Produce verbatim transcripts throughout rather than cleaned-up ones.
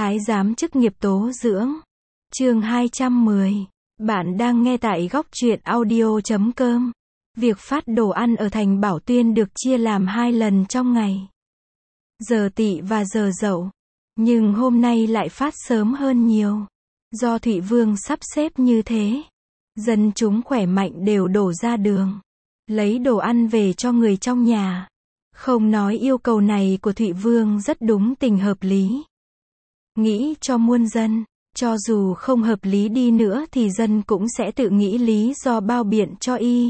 Thái giám chức nghiệp tố dưỡng. Chương hai trăm mười. Bạn đang nghe tại góc truyện audio chấm com. Việc phát đồ ăn ở thành Bảo Tuyên được chia làm hai lần trong ngày. Giờ tỵ và giờ dậu. Nhưng hôm nay lại phát sớm hơn nhiều. Do Thụy Vương sắp xếp như thế. Dân chúng khỏe mạnh đều đổ ra đường. Lấy đồ ăn về cho người trong nhà. Không nói yêu cầu này của Thụy Vương rất đúng tình hợp lý. Nghĩ cho muôn dân, cho dù không hợp lý đi nữa thì dân cũng sẽ tự nghĩ lý do bao biện cho y.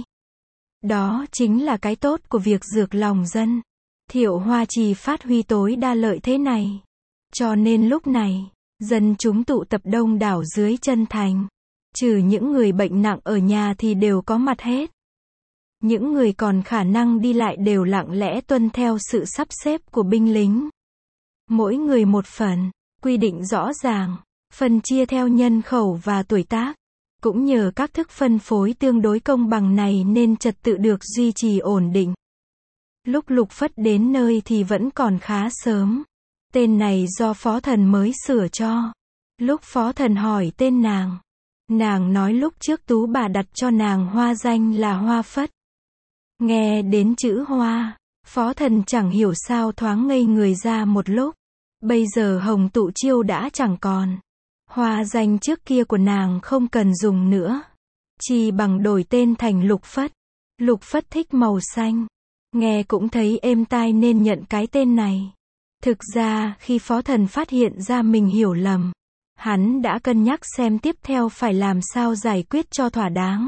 Đó chính là cái tốt của việc dược lòng dân. Thiệu Hoa Trì phát huy tối đa lợi thế này. Cho nên lúc này, dân chúng tụ tập đông đảo dưới chân thành. Trừ những người bệnh nặng ở nhà thì đều có mặt hết. Những người còn khả năng đi lại đều lặng lẽ tuân theo sự sắp xếp của binh lính. Mỗi người một phần, quy định rõ ràng, phân chia theo nhân khẩu và tuổi tác. Cũng nhờ các thức phân phối tương đối công bằng này nên trật tự được duy trì ổn định. Lúc Lục Phất đến nơi thì vẫn còn khá sớm. Tên này do Phó Thần mới sửa cho. Lúc Phó Thần hỏi tên nàng, nàng nói lúc trước Tú bà đặt cho nàng hoa danh là Hoa Phất. Nghe đến chữ Hoa, Phó Thần chẳng hiểu sao thoáng ngây người ra một lúc. Bây giờ Hồng Tụ Chiêu đã chẳng còn. Hoa danh trước kia của nàng không cần dùng nữa. Chỉ bằng đổi tên thành Lục Phất. Lục Phất thích màu xanh. Nghe cũng thấy êm tai nên nhận cái tên này. Thực ra, khi Phó Thần phát hiện ra mình hiểu lầm, hắn đã cân nhắc xem tiếp theo phải làm sao giải quyết cho thỏa đáng.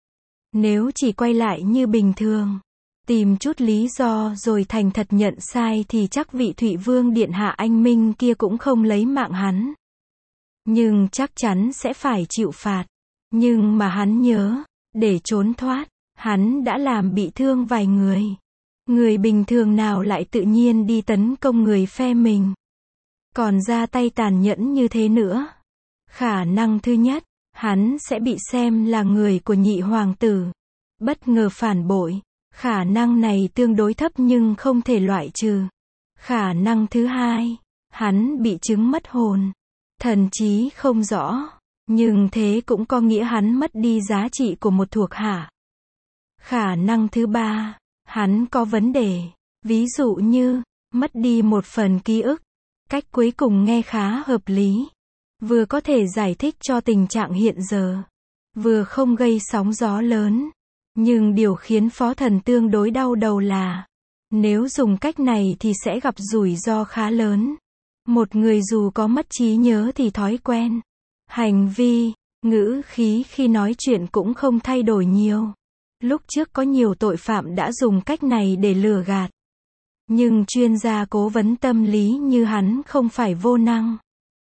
Nếu chỉ quay lại như bình thường, tìm chút lý do rồi thành thật nhận sai thì chắc vị Thụy Vương điện hạ anh minh kia cũng không lấy mạng hắn. Nhưng chắc chắn sẽ phải chịu phạt. Nhưng mà hắn nhớ, để trốn thoát, hắn đã làm bị thương vài người. Người bình thường nào lại tự nhiên đi tấn công người phe mình. Còn ra tay tàn nhẫn như thế nữa. Khả năng thứ nhất, hắn sẽ bị xem là người của nhị hoàng tử. Bất ngờ phản bội. Khả năng này tương đối thấp nhưng không thể loại trừ. Khả năng thứ hai, hắn bị chứng mất hồn. Thần trí không rõ. Nhưng thế cũng có nghĩa hắn mất đi giá trị của một thuộc hạ. Khả năng thứ ba, hắn có vấn đề. Ví dụ như, mất đi một phần ký ức. Cách cuối cùng nghe khá hợp lý. Vừa có thể giải thích cho tình trạng hiện giờ. Vừa không gây sóng gió lớn. Nhưng điều khiến Phó Thần tương đối đau đầu là, nếu dùng cách này thì sẽ gặp rủi ro khá lớn. Một người dù có mất trí nhớ thì thói quen, hành vi, ngữ khí khi nói chuyện cũng không thay đổi nhiều. Lúc trước có nhiều tội phạm đã dùng cách này để lừa gạt. Nhưng chuyên gia cố vấn tâm lý như hắn không phải vô năng.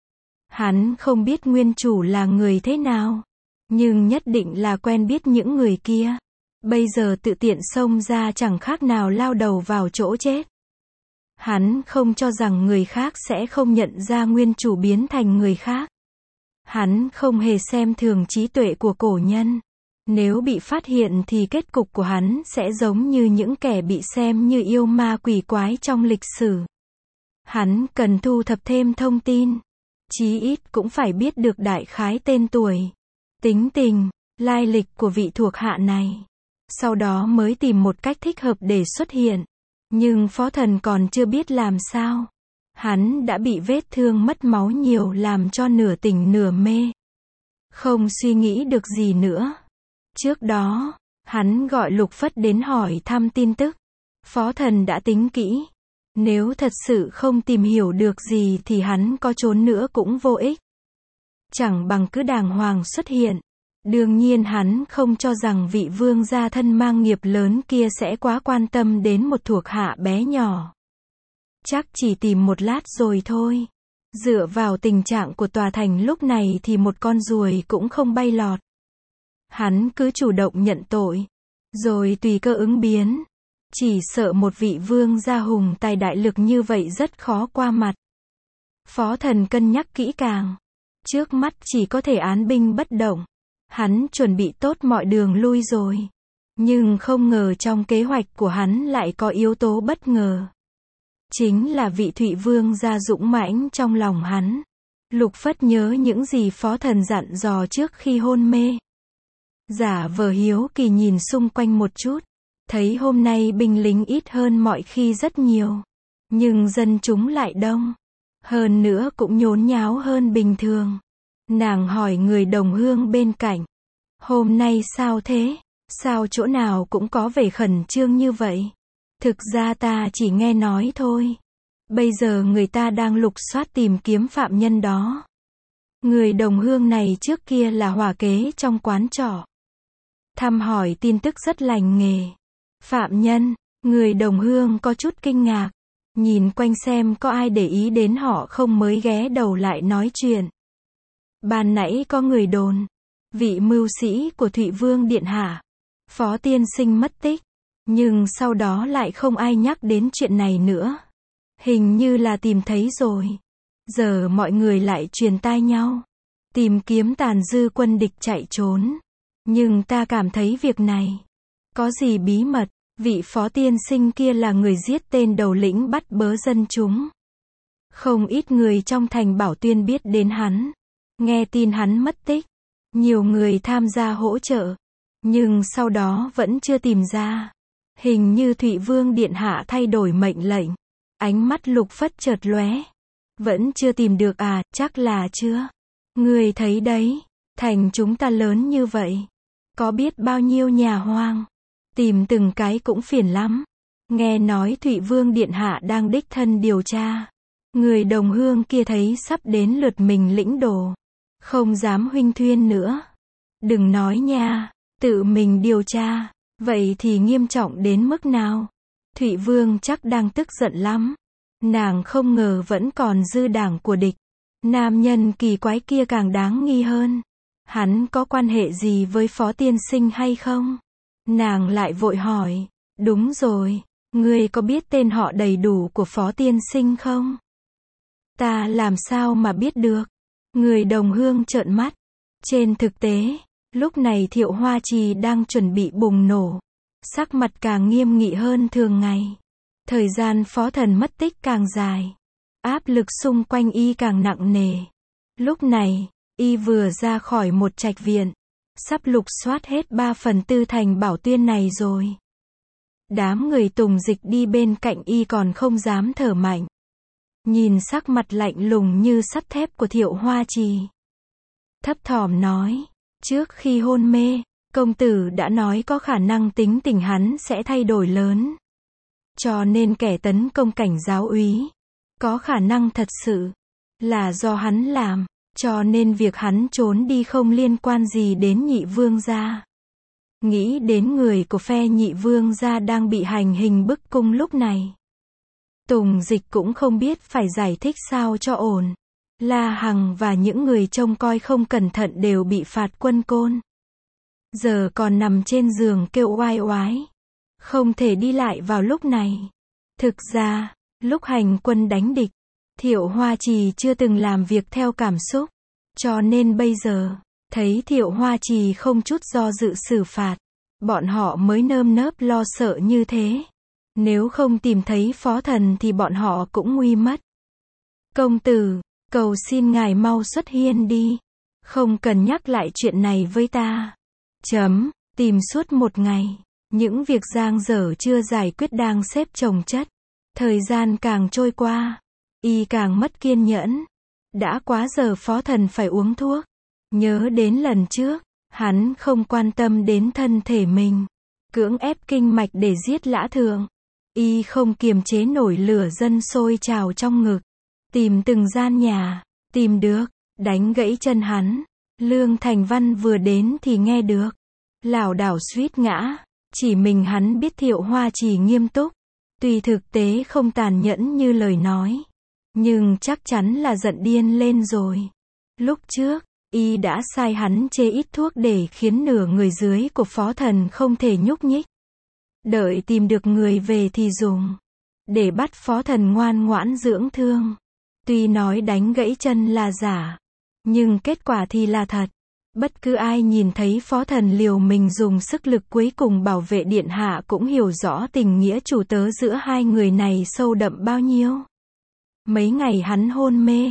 Hắn không biết nguyên chủ là người thế nào, nhưng nhất định là quen biết những người kia. Bây giờ tự tiện xông ra chẳng khác nào lao đầu vào chỗ chết. Hắn không cho rằng người khác sẽ không nhận ra nguyên chủ biến thành người khác. Hắn không hề xem thường trí tuệ của cổ nhân. Nếu bị phát hiện thì kết cục của hắn sẽ giống như những kẻ bị xem như yêu ma quỷ quái trong lịch sử. Hắn cần thu thập thêm thông tin. Chí ít cũng phải biết được đại khái tên tuổi, tính tình, lai lịch của vị thuộc hạ này. Sau đó mới tìm một cách thích hợp để xuất hiện. Nhưng Phó Thần còn chưa biết làm sao. Hắn đã bị vết thương mất máu nhiều làm cho nửa tỉnh nửa mê. Không suy nghĩ được gì nữa. Trước đó, hắn gọi Lục Phất đến hỏi thăm tin tức. Phó Thần đã tính kỹ. Nếu thật sự không tìm hiểu được gì thì hắn có trốn nữa cũng vô ích. Chẳng bằng cứ đàng hoàng xuất hiện. Đương nhiên hắn không cho rằng vị vương gia thân mang nghiệp lớn kia sẽ quá quan tâm đến một thuộc hạ bé nhỏ. Chắc chỉ tìm một lát rồi thôi. Dựa vào tình trạng của tòa thành lúc này thì một con ruồi cũng không bay lọt. Hắn cứ chủ động nhận tội, rồi tùy cơ ứng biến. Chỉ sợ một vị vương gia hùng tài đại lực như vậy rất khó qua mặt. Phó Thần cân nhắc kỹ càng. Trước mắt chỉ có thể án binh bất động. Hắn chuẩn bị tốt mọi đường lui rồi. Nhưng không ngờ trong kế hoạch của hắn lại có yếu tố bất ngờ. Chính là vị Thụy Vương gia dũng mãnh trong lòng hắn. Lục Phất nhớ những gì phó thần dặn dò trước khi hôn mê. Giả vờ hiếu kỳ nhìn xung quanh một chút. Thấy hôm nay binh lính ít hơn mọi khi rất nhiều. Nhưng dân chúng lại đông. Hơn nữa cũng nhốn nháo hơn bình thường. Nàng hỏi người đồng hương bên cạnh. Hôm nay sao thế? Sao chỗ nào cũng có vẻ khẩn trương như vậy? Thực ra ta chỉ nghe nói thôi. Bây giờ người ta đang lục soát tìm kiếm phạm nhân đó. Người đồng hương này trước kia là hỏa kế trong quán trọ. Thăm hỏi tin tức rất lành nghề. Phạm nhân, người đồng hương có chút kinh ngạc. Nhìn quanh xem có ai để ý đến họ không mới ghé đầu lại nói chuyện. Ban nãy có người đồn. Vị mưu sĩ của Thụy Vương Điện Hạ. Phó tiên sinh mất tích. Nhưng sau đó lại không ai nhắc đến chuyện này nữa. Hình như là tìm thấy rồi. Giờ mọi người lại truyền tai nhau. Tìm kiếm tàn dư quân địch chạy trốn. Nhưng ta cảm thấy việc này có gì bí mật. Vị phó tiên sinh kia là người giết tên đầu lĩnh bắt bớ dân chúng. Không ít người trong thành Bảo Tuyên biết đến hắn. Nghe tin hắn mất tích. Nhiều người tham gia hỗ trợ. Nhưng sau đó vẫn chưa tìm ra. Hình như Thụy Vương Điện Hạ thay đổi mệnh lệnh. Ánh mắt Lục Phất chợt lóe. Vẫn chưa tìm được à, chắc là chưa. Người thấy đấy, thành chúng ta lớn như vậy. Có biết bao nhiêu nhà hoang. Tìm từng cái cũng phiền lắm. Nghe nói Thụy Vương Điện Hạ đang đích thân điều tra. Người đồng hương kia thấy sắp đến lượt mình lĩnh đồ. Không dám huynh thuyên nữa. Đừng nói nha, tự mình điều tra. Vậy thì nghiêm trọng đến mức nào? Thụy Vương chắc đang tức giận lắm. Nàng không ngờ vẫn còn dư đảng của địch. Nam nhân kỳ quái kia càng đáng nghi hơn. Hắn có quan hệ gì với phó tiên sinh hay không? Nàng lại vội hỏi. Đúng rồi, ngươi có biết tên họ đầy đủ của phó tiên sinh không? Ta làm sao mà biết được? Người đồng hương trợn mắt. Trên thực tế, lúc này Thiệu Hoa Trì đang chuẩn bị bùng nổ. Sắc mặt càng nghiêm nghị hơn thường ngày. Thời gian phó thần mất tích càng dài. Áp lực xung quanh y càng nặng nề. Lúc này, y vừa ra khỏi một trạch viện. Sắp lục soát hết ba phần tư thành Bảo Tuyên này rồi. Đám người Tùng Dịch đi bên cạnh y còn không dám thở mạnh. Nhìn sắc mặt lạnh lùng như sắt thép của Thiệu Hoa Trì. Thấp thỏm nói. Trước khi hôn mê, công tử đã nói có khả năng tính tình hắn sẽ thay đổi lớn. Cho nên kẻ tấn công cảnh giáo úy. Có khả năng thật sự là do hắn làm. Cho nên việc hắn trốn đi không liên quan gì đến Nhị Vương gia. Nghĩ đến người của phe Nhị Vương gia đang bị hành hình bức cung lúc này. Tùng Dịch cũng không biết phải giải thích sao cho ổn. La Hằng và những người trông coi không cẩn thận đều bị phạt quân côn. Giờ còn nằm trên giường kêu oai oái. Không thể đi lại vào lúc này. Thực ra, lúc hành quân đánh địch, Thiệu Hoa Trì chưa từng làm việc theo cảm xúc. Cho nên bây giờ, thấy Thiệu Hoa Trì không chút do dự xử phạt. Bọn họ mới nơm nớp lo sợ như thế. Nếu không tìm thấy phó thần thì bọn họ cũng nguy mất. Công tử, cầu xin ngài mau xuất hiên đi. Không cần nhắc lại chuyện này với ta. Chấm, tìm suốt một ngày. Những việc dang dở chưa giải quyết đang xếp chồng chất. Thời gian càng trôi qua, y càng mất kiên nhẫn. Đã quá giờ phó thần phải uống thuốc. Nhớ đến lần trước, hắn không quan tâm đến thân thể mình. Cưỡng ép kinh mạch để giết Lã Thượng. Y không kiềm chế nổi lửa dân sôi trào trong ngực. Tìm từng gian nhà, tìm được, đánh gãy chân hắn. Lương Thành Văn vừa đến thì nghe được. Lảo đảo suýt ngã. Chỉ mình hắn biết Thiệu Hoa Trì nghiêm túc. Tuy thực tế không tàn nhẫn như lời nói. Nhưng chắc chắn là giận điên lên rồi. Lúc trước, y đã sai hắn chê ít thuốc để khiến nửa người dưới của phó thần không thể nhúc nhích. Đợi tìm được người về thì dùng. Để bắt phó thần ngoan ngoãn dưỡng thương. Tuy nói đánh gãy chân là giả. Nhưng kết quả thì là thật. Bất cứ ai nhìn thấy phó thần liều mình dùng sức lực cuối cùng bảo vệ điện hạ cũng hiểu rõ tình nghĩa chủ tớ giữa hai người này sâu đậm bao nhiêu. Mấy ngày hắn hôn mê,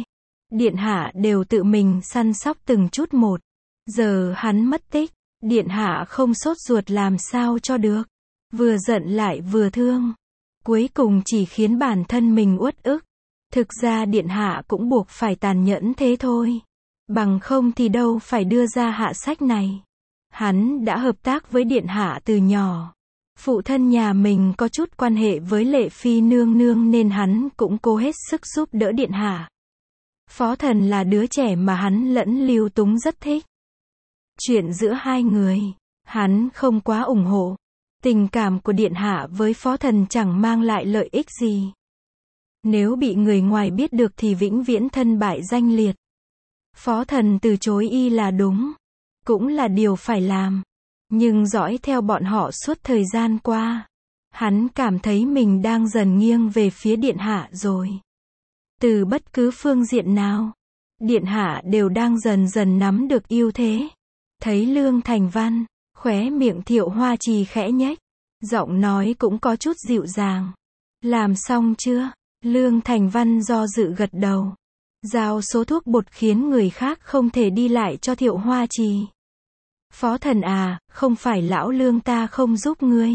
điện hạ đều tự mình săn sóc từng chút một. Giờ hắn mất tích, điện hạ không sốt ruột làm sao cho được. Vừa giận lại vừa thương. Cuối cùng chỉ khiến bản thân mình uất ức. Thực ra điện hạ cũng buộc phải tàn nhẫn thế thôi. Bằng không thì đâu phải đưa ra hạ sách này. Hắn đã hợp tác với điện hạ từ nhỏ. Phụ thân nhà mình có chút quan hệ với Lệ Phi nương nương nên hắn cũng cố hết sức giúp đỡ điện hạ. Phó Thần là đứa trẻ mà hắn lẫn Lưu Túng rất thích. Chuyện giữa hai người, hắn không quá ủng hộ. Tình cảm của điện hạ với Phó Thần chẳng mang lại lợi ích gì. Nếu bị người ngoài biết được thì vĩnh viễn thân bại danh liệt. Phó Thần từ chối y là đúng, cũng là điều phải làm. Nhưng dõi theo bọn họ suốt thời gian qua, hắn cảm thấy mình đang dần nghiêng về phía điện hạ rồi. Từ bất cứ phương diện nào, điện hạ đều đang dần dần nắm được ưu thế. Thấy Lương Thành Văn, khóe miệng Thiệu Hoa Trì khẽ nhếch, giọng nói cũng có chút dịu dàng. Làm xong chưa? Lương Thành Văn do dự gật đầu. Giao số thuốc bột khiến người khác không thể đi lại cho Thiệu Hoa Trì. Phó Thần à, không phải lão Lương ta không giúp ngươi.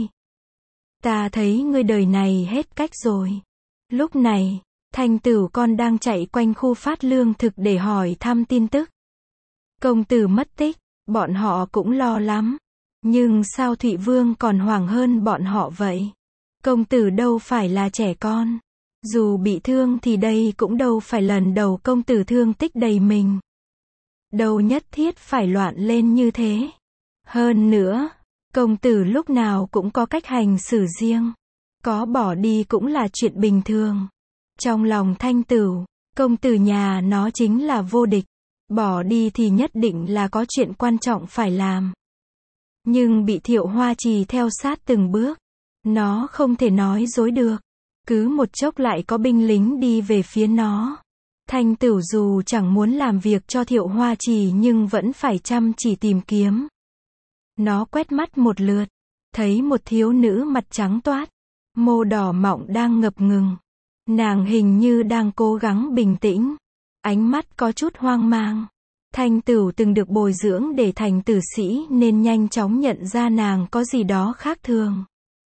Ta thấy ngươi đời này hết cách rồi. Lúc này, Thành Tửu con đang chạy quanh khu phát lương thực để hỏi thăm tin tức. Công tử mất tích, bọn họ cũng lo lắm. Nhưng sao Thụy Vương còn hoảng hơn bọn họ vậy? Công tử đâu phải là trẻ con. Dù bị thương thì đây cũng đâu phải lần đầu công tử thương tích đầy mình. Đâu nhất thiết phải loạn lên như thế. Hơn nữa, công tử lúc nào cũng có cách hành xử riêng. Có bỏ đi cũng là chuyện bình thường. Trong lòng Thanh Tửu, công tử nhà nó chính là vô địch. Bỏ đi thì nhất định là có chuyện quan trọng phải làm. Nhưng bị Thiệu Hoa Trì theo sát từng bước. Nó không thể nói dối được. Cứ một chốc lại có binh lính đi về phía nó. Thanh Tửu dù chẳng muốn làm việc cho Thiệu Hoa Trì nhưng vẫn phải chăm chỉ tìm kiếm. Nó quét mắt một lượt, thấy một thiếu nữ mặt trắng toát, môi đỏ mọng đang ngập ngừng. Nàng hình như đang cố gắng bình tĩnh, ánh mắt có chút hoang mang. Thanh Tửu từng được bồi dưỡng để thành tử sĩ nên nhanh chóng nhận ra nàng có gì đó khác thường.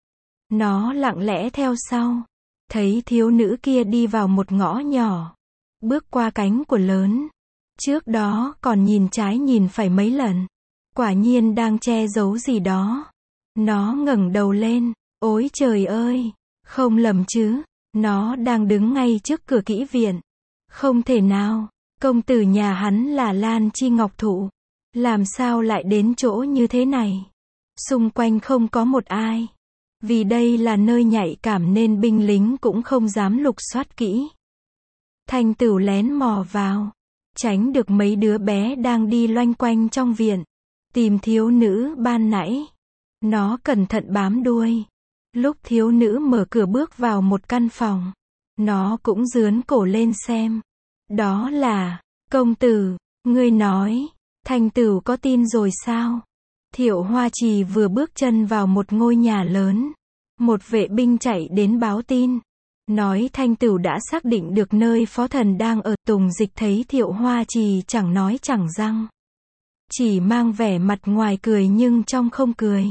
Nó lặng lẽ theo sau, thấy thiếu nữ kia đi vào một ngõ nhỏ, bước qua cánh của lớn. Trước đó còn nhìn trái nhìn phải mấy lần, quả nhiên đang che giấu gì đó. Nó ngẩng đầu lên, ôi trời ơi, không lầm chứ, nó đang đứng ngay trước cửa kỹ viện. Không thể nào, công tử nhà hắn là Lan Chi Ngọc Thụ, làm sao lại đến chỗ như thế này? Xung quanh không có một ai. Vì đây là nơi nhạy cảm nên binh lính cũng không dám lục soát kỹ. Thanh Tửu lén mò vào, tránh được mấy đứa bé đang đi loanh quanh trong viện, tìm thiếu nữ ban nãy. Nó cẩn thận bám đuôi. Lúc thiếu nữ mở cửa bước vào một căn phòng, nó cũng dướn cổ lên xem. Đó là, công tử, ngươi nói, Thanh Tửu có tin rồi sao? Thiệu Hoa Trì vừa bước chân vào một ngôi nhà lớn. Một vệ binh chạy đến báo tin. Nói Thanh Tửu đã xác định được nơi Phó Thần đang ở. Tùng Dịch thấy Thiệu Hoa Trì chẳng nói chẳng rằng. Chỉ mang vẻ mặt ngoài cười nhưng trong không cười.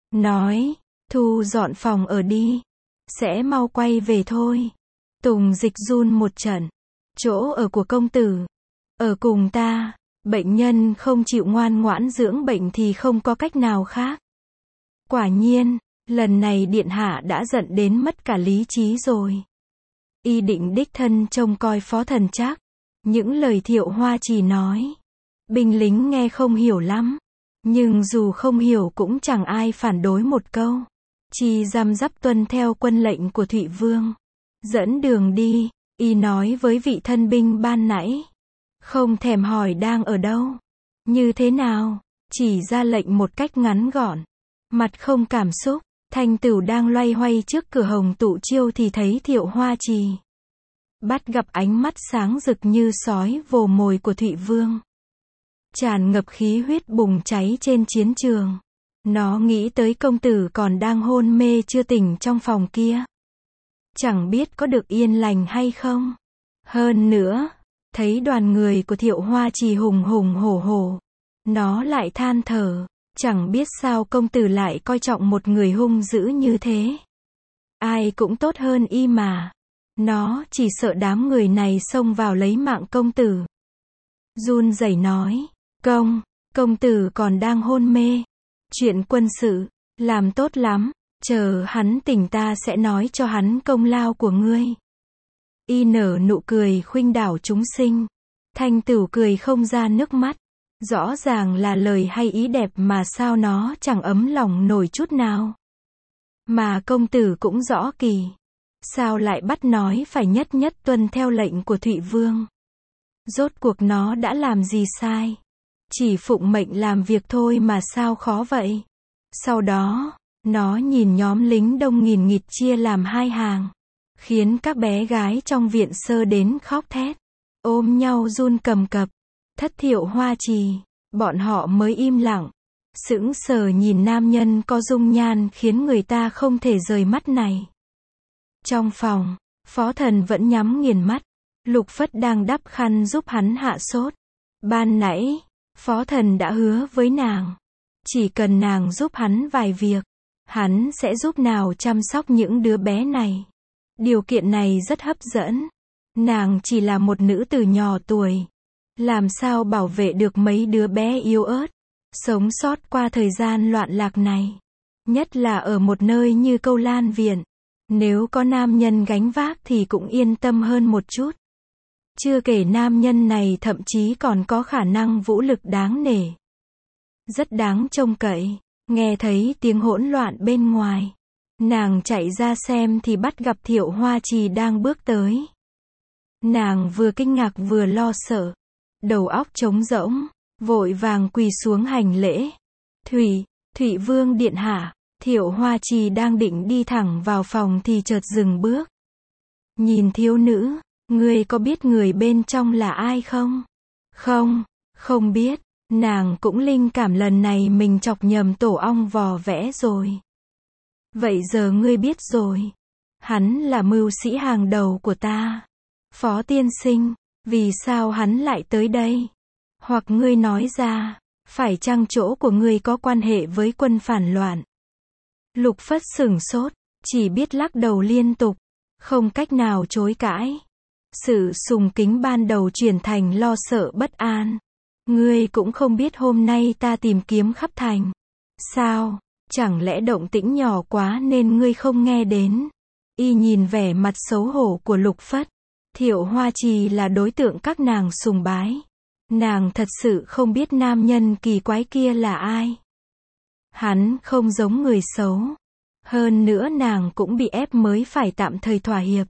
Nói, thu dọn phòng ở đi. Sẽ mau quay về thôi. Tùng Dịch run một trận. Chỗ ở của công tử. Ở cùng ta. Bệnh nhân không chịu ngoan ngoãn dưỡng bệnh thì không có cách nào khác. Quả nhiên, lần này điện hạ đã giận đến mất cả lý trí rồi. Y định đích thân trông coi Phó Thần chắc. Những lời Thiệu Hoa Trì nói, binh lính nghe không hiểu lắm. Nhưng dù không hiểu cũng chẳng ai phản đối một câu. Chỉ răm rắp tuân theo quân lệnh của Thụy Vương. Dẫn đường đi, y nói với vị thân binh ban nãy. Không thèm hỏi đang ở đâu, như thế nào, chỉ ra lệnh một cách ngắn gọn. Mặt không cảm xúc, Thanh Tửu đang loay hoay trước cửa Hồng Tụ Chiêu thì thấy Thiệu Hoa Trì. Bắt gặp ánh mắt sáng rực như sói vồ mồi của Thụy Vương. Tràn ngập khí huyết bùng cháy trên chiến trường. Nó nghĩ tới công tử còn đang hôn mê chưa tỉnh trong phòng kia. Chẳng biết có được yên lành hay không. Hơn nữa, Thấy đoàn người của Thiệu Hoa Trì hùng hùng hổ hổ, nó lại than thở, chẳng biết sao công tử lại coi trọng một người hung dữ như thế. Ai cũng tốt hơn y mà. Nó chỉ sợ đám người này xông vào lấy mạng công tử. Run rẩy nói, công, công tử còn đang hôn mê. Chuyện quân sự, làm tốt lắm, chờ hắn tỉnh ta sẽ nói cho hắn công lao của ngươi. Y nở nụ cười khuynh đảo chúng sinh. Thanh Tửu cười không ra nước mắt. Rõ ràng là lời hay ý đẹp mà sao nó chẳng ấm lòng nổi chút nào. Mà công tử cũng rõ kỳ. Sao lại bắt nói phải nhất nhất tuân theo lệnh của Thụy Vương? Rốt cuộc nó đã làm gì sai? Chỉ phụng mệnh làm việc thôi mà sao khó vậy? Sau đó, nó nhìn nhóm lính đông nghìn nghịt chia làm hai hàng. Khiến các bé gái trong viện sơ đến khóc thét. Ôm nhau run cầm cập. Thất Thiệu Hoa Trì. Bọn họ mới im lặng. Sững sờ nhìn nam nhân có dung nhan khiến người ta không thể rời mắt này. Trong phòng, Phó Thần vẫn nhắm nghiền mắt. Lục Phất đang đắp khăn giúp hắn hạ sốt. Ban nãy, Phó Thần đã hứa với nàng. Chỉ cần nàng giúp hắn vài việc, hắn sẽ giúp nào chăm sóc những đứa bé này. Điều kiện này rất hấp dẫn. Nàng chỉ là một nữ tử nhỏ tuổi. Làm sao bảo vệ được mấy đứa bé yếu ớt, sống sót qua thời gian loạn lạc này. Nhất là ở một nơi như Câu Lan Viện. Nếu có nam nhân gánh vác thì cũng yên tâm hơn một chút. Chưa kể nam nhân này thậm chí còn có khả năng vũ lực đáng nể. Rất đáng trông cậy. Nghe thấy tiếng hỗn loạn bên ngoài. Nàng chạy ra xem thì bắt gặp Thiệu Hoa Trì đang bước tới. Nàng vừa kinh ngạc vừa lo sợ. Đầu óc trống rỗng. Vội vàng quỳ xuống hành lễ. Thủy, Thụy Vương điện hạ. Thiệu Hoa Trì đang định đi thẳng vào phòng thì chợt dừng bước. Nhìn thiếu nữ, ngươi có biết người bên trong là ai không? Không, không biết. Nàng cũng linh cảm lần này mình chọc nhầm tổ ong vò vẽ rồi. Vậy giờ ngươi biết rồi. Hắn là mưu sĩ hàng đầu của ta. Phó tiên sinh, vì sao hắn lại tới đây? Hoặc ngươi nói ra, phải chăng chỗ của ngươi có quan hệ với quân phản loạn? Lục Phất sửng sốt, chỉ biết lắc đầu liên tục, không cách nào chối cãi. Sự sùng kính ban đầu chuyển thành lo sợ bất an. Ngươi cũng không biết hôm nay ta tìm kiếm khắp thành. Sao, chẳng lẽ động tĩnh nhỏ quá nên ngươi không nghe đến? Y nhìn vẻ mặt xấu hổ của Lục Phất. Thiệu Hoa Trì là đối tượng các nàng sùng bái. Nàng thật sự không biết nam nhân kỳ quái kia là ai. Hắn không giống người xấu. Hơn nữa nàng cũng bị ép mới phải tạm thời thỏa hiệp.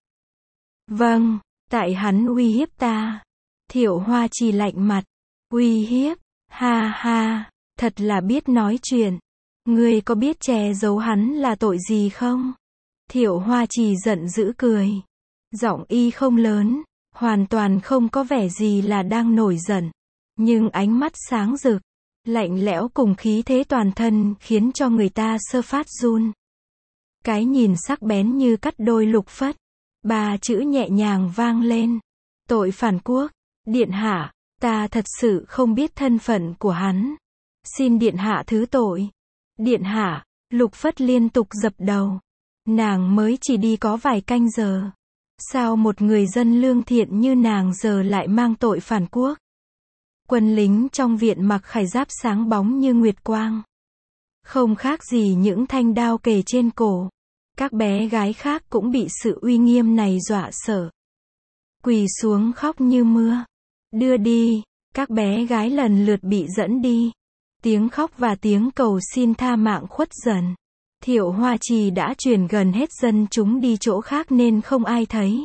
Vâng, tại hắn uy hiếp ta. Thiệu Hoa Trì lạnh mặt. Uy hiếp, ha ha, thật là biết nói chuyện. Ngươi có biết che giấu hắn là tội gì không? Thiệu Hoa Trì giận dữ cười. Giọng y không lớn, hoàn toàn không có vẻ gì là đang nổi giận. Nhưng ánh mắt sáng rực, lạnh lẽo cùng khí thế toàn thân khiến cho người ta sơ phát run. Cái nhìn sắc bén như cắt đôi Lục Phất. Ba chữ nhẹ nhàng vang lên. Tội phản quốc, điện hạ, ta thật sự không biết thân phận của hắn. Xin điện hạ thứ tội. Điện hạ, Lục Phất liên tục dập đầu. Nàng mới chỉ đi có vài canh giờ. Sao một người dân lương thiện như nàng giờ lại mang tội phản quốc? Quân lính trong viện mặc khải giáp sáng bóng như nguyệt quang. Không khác gì những thanh đao kề trên cổ. Các bé gái khác cũng bị sự uy nghiêm này dọa sợ. Quỳ xuống khóc như mưa. Đưa đi, các bé gái lần lượt bị dẫn đi. Tiếng khóc và tiếng cầu xin tha mạng khuất dần. Thiệu Hoa Trì đã chuyển gần hết dân chúng đi chỗ khác nên không ai thấy.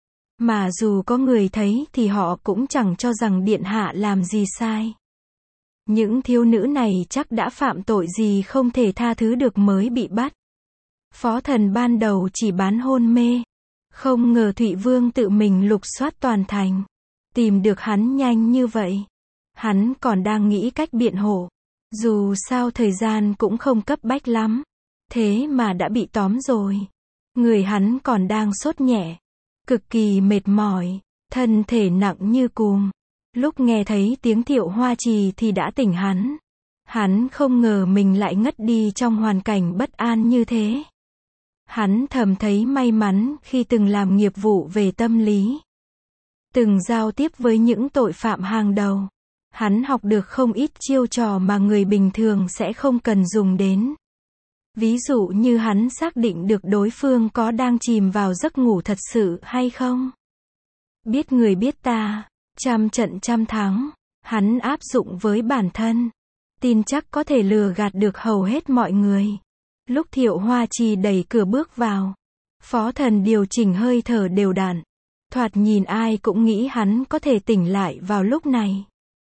Mà dù có người thấy thì họ cũng chẳng cho rằng điện hạ làm gì sai. Những thiếu nữ này chắc đã phạm tội gì không thể tha thứ được mới bị bắt. Phó Thần ban đầu chỉ bán hôn mê. Không ngờ Thụy Vương tự mình lục soát toàn thành. Tìm được hắn nhanh như vậy. Hắn còn đang nghĩ cách biện hộ. Dù sao thời gian cũng không cấp bách lắm. Thế mà đã bị tóm rồi. Người hắn còn đang sốt nhẹ. Cực kỳ mệt mỏi. thân thể nặng như cùm. Lúc nghe thấy tiếng Thiệu Hoa Trì thì đã tỉnh hắn. Hắn không ngờ mình lại ngất đi trong hoàn cảnh bất an như thế. Hắn thầm thấy may mắn khi từng làm nghiệp vụ về tâm lý. Từng giao tiếp với những tội phạm hàng đầu. Hắn học được không ít chiêu trò mà người bình thường sẽ không cần dùng đến. Ví dụ như hắn xác định được đối phương có đang chìm vào giấc ngủ thật sự hay không. Biết người biết ta, trăm trận trăm thắng, hắn áp dụng với bản thân. Tin chắc có thể lừa gạt được hầu hết mọi người. Lúc Thiệu Hoa Trì đẩy cửa bước vào, Phó Thần điều chỉnh hơi thở đều đặn. Thoạt nhìn ai cũng nghĩ hắn có thể tỉnh lại vào lúc này.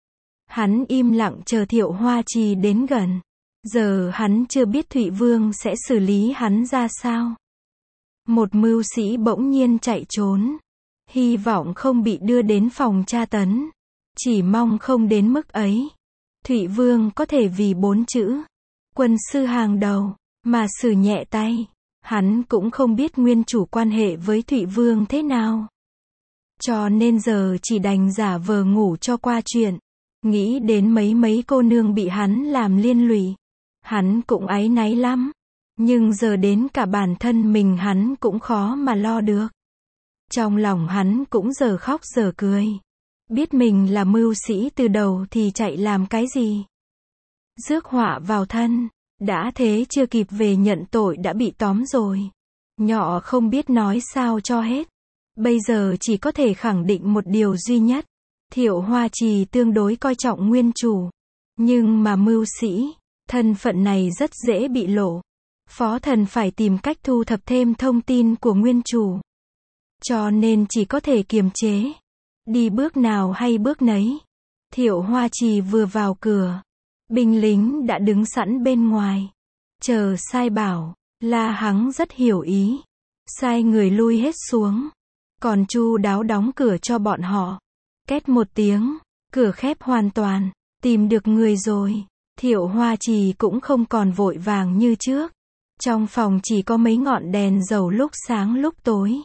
Hắn im lặng chờ Thiệu Hoa Trì đến gần. Giờ hắn chưa biết Thụy Vương sẽ xử lý hắn ra sao. Một mưu sĩ bỗng nhiên chạy trốn. Hy vọng không bị đưa đến phòng tra tấn. Chỉ mong không đến mức ấy. Thụy Vương có thể vì bốn chữ quân sư hàng đầu mà xử nhẹ tay. Hắn cũng không biết nguyên chủ quan hệ với Thụy Vương thế nào. Cho nên giờ chỉ đành giả vờ ngủ cho qua chuyện. Nghĩ đến mấy mấy cô nương bị hắn làm liên lụy. Hắn cũng áy náy lắm. Nhưng giờ đến cả bản thân mình hắn cũng khó mà lo được. Trong lòng hắn cũng giờ khóc giờ cười. Biết mình là mưu sĩ từ đầu thì chạy làm cái gì. Rước họa vào thân. Đã thế chưa kịp về nhận tội đã bị tóm rồi. Nhỏ không biết nói sao cho hết. Bây giờ chỉ có thể khẳng định một điều duy nhất. Thiệu Hoa Trì tương đối coi trọng nguyên chủ. Nhưng mà mưu sĩ, thân phận này rất dễ bị lộ. Phó Thần phải tìm cách thu thập thêm thông tin của nguyên chủ. Cho nên chỉ có thể kiềm chế. Đi bước nào hay bước nấy. Thiệu Hoa Trì vừa vào cửa. Binh lính đã đứng sẵn bên ngoài. Chờ sai bảo. La Hắng rất hiểu ý. Sai người lui hết xuống. Còn chu đáo đóng cửa cho bọn họ. Két một tiếng. Cửa khép hoàn toàn. Tìm được người rồi. Thiệu Hoa Trì cũng không còn vội vàng như trước. Trong phòng chỉ có mấy ngọn đèn dầu lúc sáng lúc tối.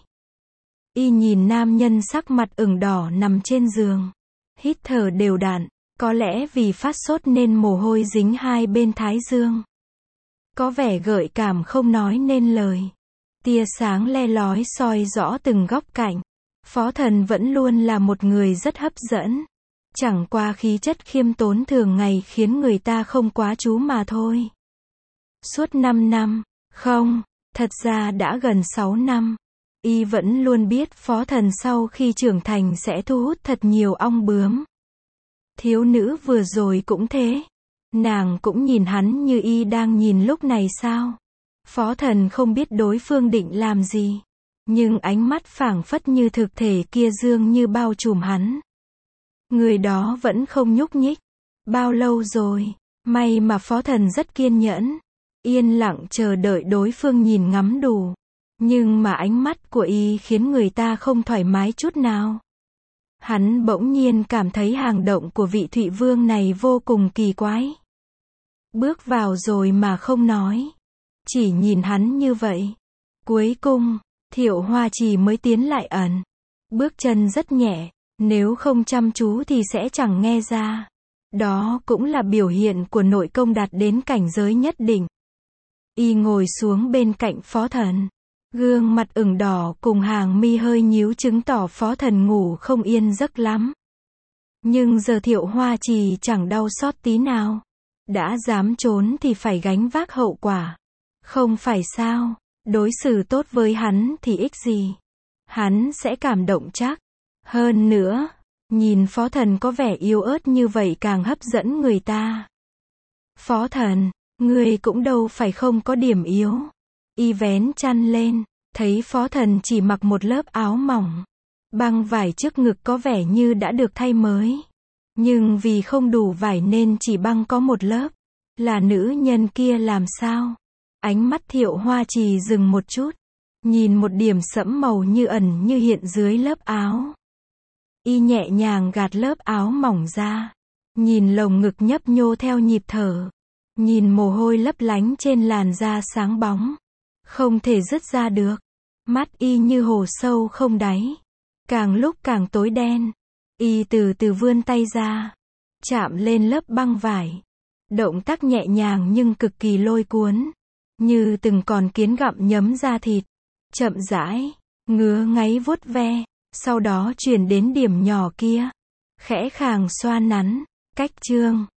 Y nhìn nam nhân sắc mặt ửng đỏ nằm trên giường. Hít thở đều đặn. Có lẽ vì phát sốt nên mồ hôi dính hai bên thái dương. Có vẻ gợi cảm không nói nên lời. Tia sáng le lói soi rõ từng góc cạnh. Phó Thần vẫn luôn là một người rất hấp dẫn. Chẳng qua khí chất khiêm tốn thường ngày khiến người ta không quá chú mà thôi. Suốt năm năm, không, thật ra đã gần sáu năm. Y vẫn luôn biết Phó Thần sau khi trưởng thành sẽ thu hút thật nhiều ong bướm. Thiếu nữ vừa rồi cũng thế. Nàng cũng nhìn hắn như y đang nhìn lúc này sao. Phó Thần không biết đối phương định làm gì. Nhưng ánh mắt phảng phất như thực thể kia dường như bao trùm hắn. Người đó vẫn không nhúc nhích. Bao lâu rồi? May mà Phó Thần rất kiên nhẫn. Yên lặng chờ đợi đối phương nhìn ngắm đủ. Nhưng mà ánh mắt của y khiến người ta không thoải mái chút nào. Hắn bỗng nhiên cảm thấy hành động của vị Thụy Vương này vô cùng kỳ quái. Bước vào rồi mà không nói. Chỉ nhìn hắn như vậy. Cuối cùng, Thiệu Hoa Trì mới tiến lại ẩn. Bước chân rất nhẹ. Nếu không chăm chú thì sẽ chẳng nghe ra. Đó cũng là biểu hiện của nội công đạt đến cảnh giới nhất định. Y ngồi xuống bên cạnh Phó Thần. Gương mặt ửng đỏ cùng hàng mi hơi nhíu chứng tỏ Phó Thần ngủ không yên giấc lắm. Nhưng giờ Thiệu Hoa Trì chẳng đau xót tí nào. Đã dám trốn thì phải gánh vác hậu quả. Không phải sao, đối xử tốt với hắn thì ích gì. Hắn sẽ cảm động chắc. Hơn nữa, nhìn Phó Thần có vẻ yếu ớt như vậy càng hấp dẫn người ta. Phó Thần, người cũng đâu phải không có điểm yếu. Y vén chăn lên, thấy Phó Thần chỉ mặc một lớp áo mỏng. Băng vải trước ngực có vẻ như đã được thay mới. Nhưng vì không đủ vải nên chỉ băng có một lớp. Là nữ nhân kia làm sao? Ánh mắt Thiệu Hoa Trì dừng một chút. Nhìn một điểm sẫm màu như ẩn như hiện dưới lớp áo. Y nhẹ nhàng gạt lớp áo mỏng ra. Nhìn lồng ngực nhấp nhô theo nhịp thở. Nhìn mồ hôi lấp lánh trên làn da sáng bóng. Không thể dứt ra được. Mắt y như hồ sâu không đáy. Càng lúc càng tối đen. Y từ từ vươn tay ra. Chạm lên lớp băng vải. Động tác nhẹ nhàng nhưng cực kỳ lôi cuốn. Như từng con kiến gặm nhấm da thịt. Chậm rãi. Ngứa ngáy vuốt ve. Sau đó chuyển đến điểm nhỏ kia. Khẽ khàng xoa nắn. Cách chương.